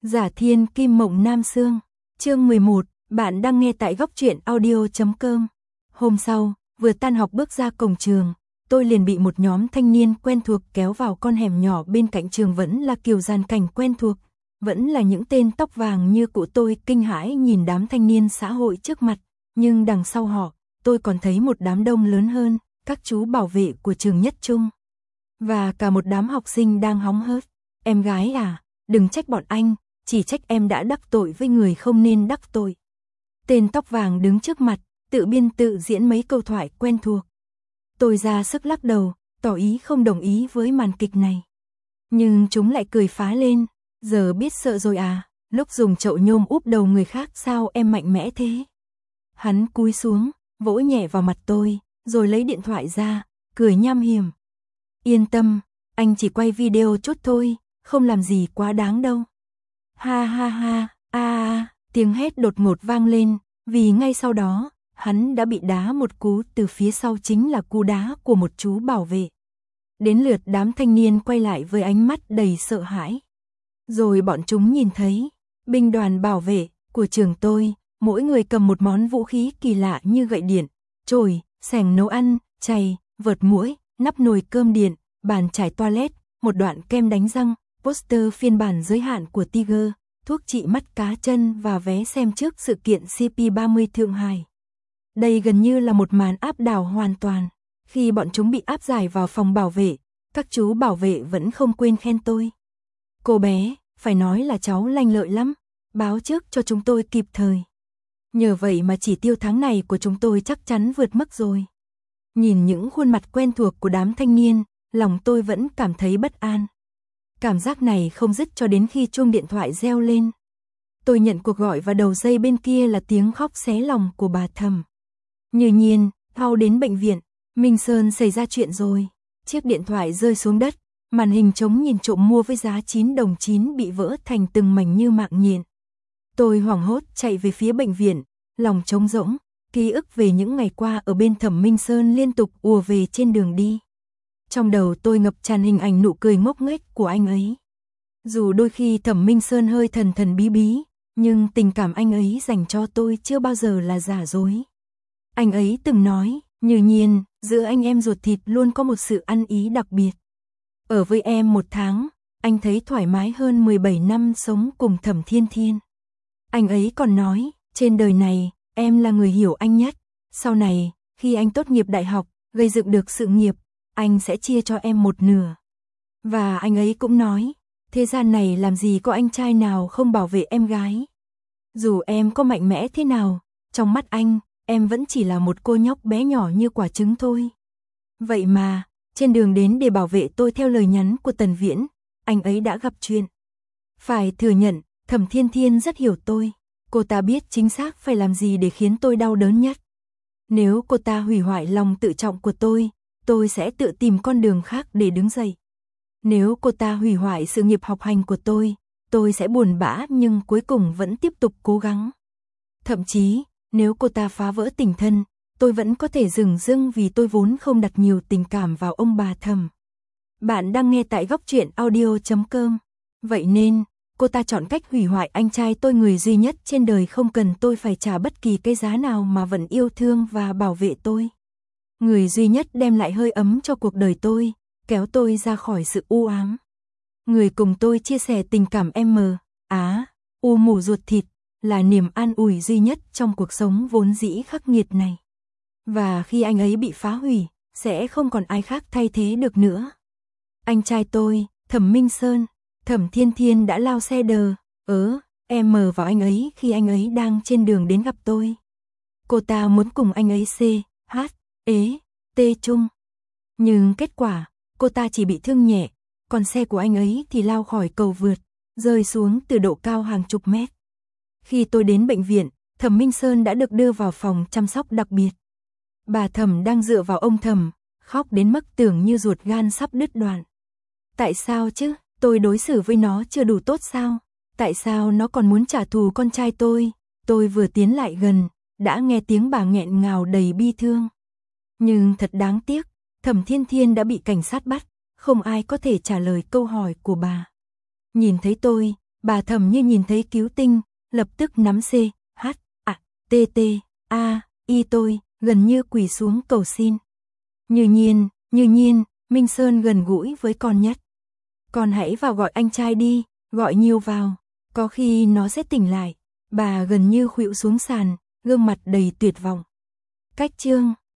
Giả Thiên Kim Mộng Nam Xương, chương 11, bạn đang nghe tại góc truyện audio.com. Hôm sau, vừa tan học bước ra cổng trường, tôi liền bị một nhóm thanh niên quen thuộc kéo vào con hẻm nhỏ bên cạnh trường, vẫn là kiểu dàn cảnh quen thuộc, vẫn là những tên tóc vàng như cụ. Tôi kinh hãi nhìn đám thanh niên xã hội trước mặt, nhưng đằng sau họ, tôi còn thấy một đám đông lớn hơn, các chú bảo vệ của trường Nhất Trung. Và cả một đám học sinh đang hóng hớt. Em gái à, đừng trách bọn anh, chỉ trách em đã đắc tội với người không nên đắc tội. Tên tóc vàng đứng trước mặt, tự biên tự diễn mấy câu thoại quen thuộc. Tôi ra sức lắc đầu, tỏ ý không đồng ý với màn kịch này. Nhưng chúng lại cười phá lên, giờ biết sợ rồi à, lúc dùng chậu nhôm úp đầu người khác sao em mạnh mẽ thế. Hắn cúi xuống, vỗ nhẹ vào mặt tôi, rồi lấy điện thoại ra, cười nham hiểm. Yên tâm, anh chỉ quay video chút thôi, không làm gì quá đáng đâu. Ha ha ha, tiếng hét đột ngột vang lên, vì ngay sau đó, hắn đã bị đá một cú từ phía sau, chính là cú đá của một chú bảo vệ. Đến lượt đám thanh niên quay lại với ánh mắt đầy sợ hãi. Rồi bọn chúng nhìn thấy, binh đoàn bảo vệ của trường tôi, mỗi người cầm một món vũ khí kỳ lạ như gậy điện, chổi, xẻng nấu ăn, chày, vợt muỗi, nắp nồi cơm điện, bàn chải toilet, một đoạn kem đánh răng, poster phiên bản giới hạn của Tiger, thuốc trị mắt cá chân và vé xem trước sự kiện CP30 Thượng Hải. Đây gần như là một màn áp đảo hoàn toàn. Khi bọn chúng bị áp giải vào phòng bảo vệ, các chú bảo vệ vẫn không quên khen tôi. Cô bé, phải nói là cháu lanh lợi lắm, báo trước cho chúng tôi kịp thời. Nhờ vậy mà chỉ tiêu tháng này của chúng tôi chắc chắn vượt mức rồi. Nhìn những khuôn mặt quen thuộc của đám thanh niên, lòng tôi vẫn cảm thấy bất an. Cảm giác này không dứt cho đến khi chuông điện thoại reo lên. Tôi nhận cuộc gọi và đầu dây bên kia là tiếng khóc xé lòng của bà Thầm. Như Nhiên, mau đến bệnh viện, Minh Sơn xảy ra chuyện rồi. Chiếc điện thoại rơi xuống đất, màn hình trống nhìn trộm mua với giá 9 đồng 9 bị vỡ thành từng mảnh như mạng nhện. Tôi hoảng hốt chạy về phía bệnh viện, lòng trống rỗng, ký ức về những ngày qua ở bên Thẩm Minh Sơn liên tục ùa về trên đường đi. Trong đầu tôi ngập tràn hình ảnh nụ cười ngốc nghếch của anh ấy. Dù đôi khi Thẩm Minh Sơn hơi thần thần bí bí, nhưng tình cảm anh ấy dành cho tôi chưa bao giờ là giả dối. Anh ấy từng nói, Như Nhiên, giữa anh em ruột thịt luôn có một sự ăn ý đặc biệt. Ở với em 1 tháng, anh thấy thoải mái hơn 17 năm sống cùng Thẩm Thiên Thiên. Anh ấy còn nói, trên đời này, em là người hiểu anh nhất. Sau này, khi anh tốt nghiệp đại học, gây dựng được sự nghiệp, anh sẽ chia cho em 1/2. Và anh ấy cũng nói, thế gian này làm gì có anh trai nào không bảo vệ em gái. Dù em có mạnh mẽ thế nào, trong mắt anh, em vẫn chỉ là một cô nhóc bé nhỏ như quả trứng thôi. Vậy mà, trên đường đến để bảo vệ tôi theo lời nhắn của Tần Viễn, anh ấy đã gặp chuyện. Phải thừa nhận, Thẩm Thiên Thiên rất hiểu tôi. Cô ta biết chính xác phải làm gì để khiến tôi đau đớn nhất. Nếu cô ta hủy hoại lòng tự trọng của tôi sẽ tự tìm con đường khác để đứng dậy. Nếu cô ta hủy hoại sự nghiệp học hành của tôi sẽ buồn bã nhưng cuối cùng vẫn tiếp tục cố gắng. Thậm chí, nếu cô ta phá vỡ tình thân, tôi vẫn có thể dửng dưng vì tôi vốn không đặt nhiều tình cảm vào ông bà Thẩm. Bạn đang nghe tại góc truyện audio.com. Vậy nên, cô ta chọn cách hủy hoại anh trai tôi, người duy nhất trên đời không cần tôi phải trả bất kỳ cái giá nào mà vẫn yêu thương và bảo vệ tôi. Người duy nhất đem lại hơi ấm cho cuộc đời tôi, kéo tôi ra khỏi sự u ám. Người cùng tôi chia sẻ tình cảm u mủ ruột thịt, là niềm an ủi duy nhất trong cuộc sống vốn dĩ khắc nghiệt này. Và khi anh ấy bị phá hủy, sẽ không còn ai khác thay thế được nữa. Anh trai tôi, Thẩm Minh Sơn, Thẩm Thiên Thiên đã lao xe em vào anh ấy khi anh ấy đang trên đường đến gặp tôi. Cô ta muốn cùng anh ấy T chung. Nhưng kết quả, cô ta chỉ bị thương nhẹ, còn xe của anh ấy thì lao khỏi cầu vượt, rơi xuống từ độ cao hàng chục mét. Khi tôi đến bệnh viện, Thẩm Minh Sơn đã được đưa vào phòng chăm sóc đặc biệt. Bà Thẩm đang dựa vào ông Thẩm, khóc đến mức tưởng như ruột gan sắp đứt đoạn. Tại sao chứ, tôi đối xử với nó chưa đủ tốt sao? Tại sao nó còn muốn trả thù con trai tôi? Tôi vừa tiến lại gần, đã nghe tiếng bà nghẹn ngào đầy bi thương. Nhưng thật đáng tiếc, Thẩm Thiên Thiên đã bị cảnh sát bắt, không ai có thể trả lời câu hỏi của bà. Nhìn thấy tôi, Bà Thẩm như nhìn thấy cứu tinh, lập tức nắm C, H, A, T, T, A, Y tôi, gần như quỳ xuống cầu xin. Như nhiên, Minh Sơn gần gũi với con nhất. Con hãy vào gọi anh trai đi, gọi nhiều vào, có khi nó sẽ tỉnh lại. Bà gần như khuỵu xuống sàn, gương mặt đầy tuyệt vọng. Cách chương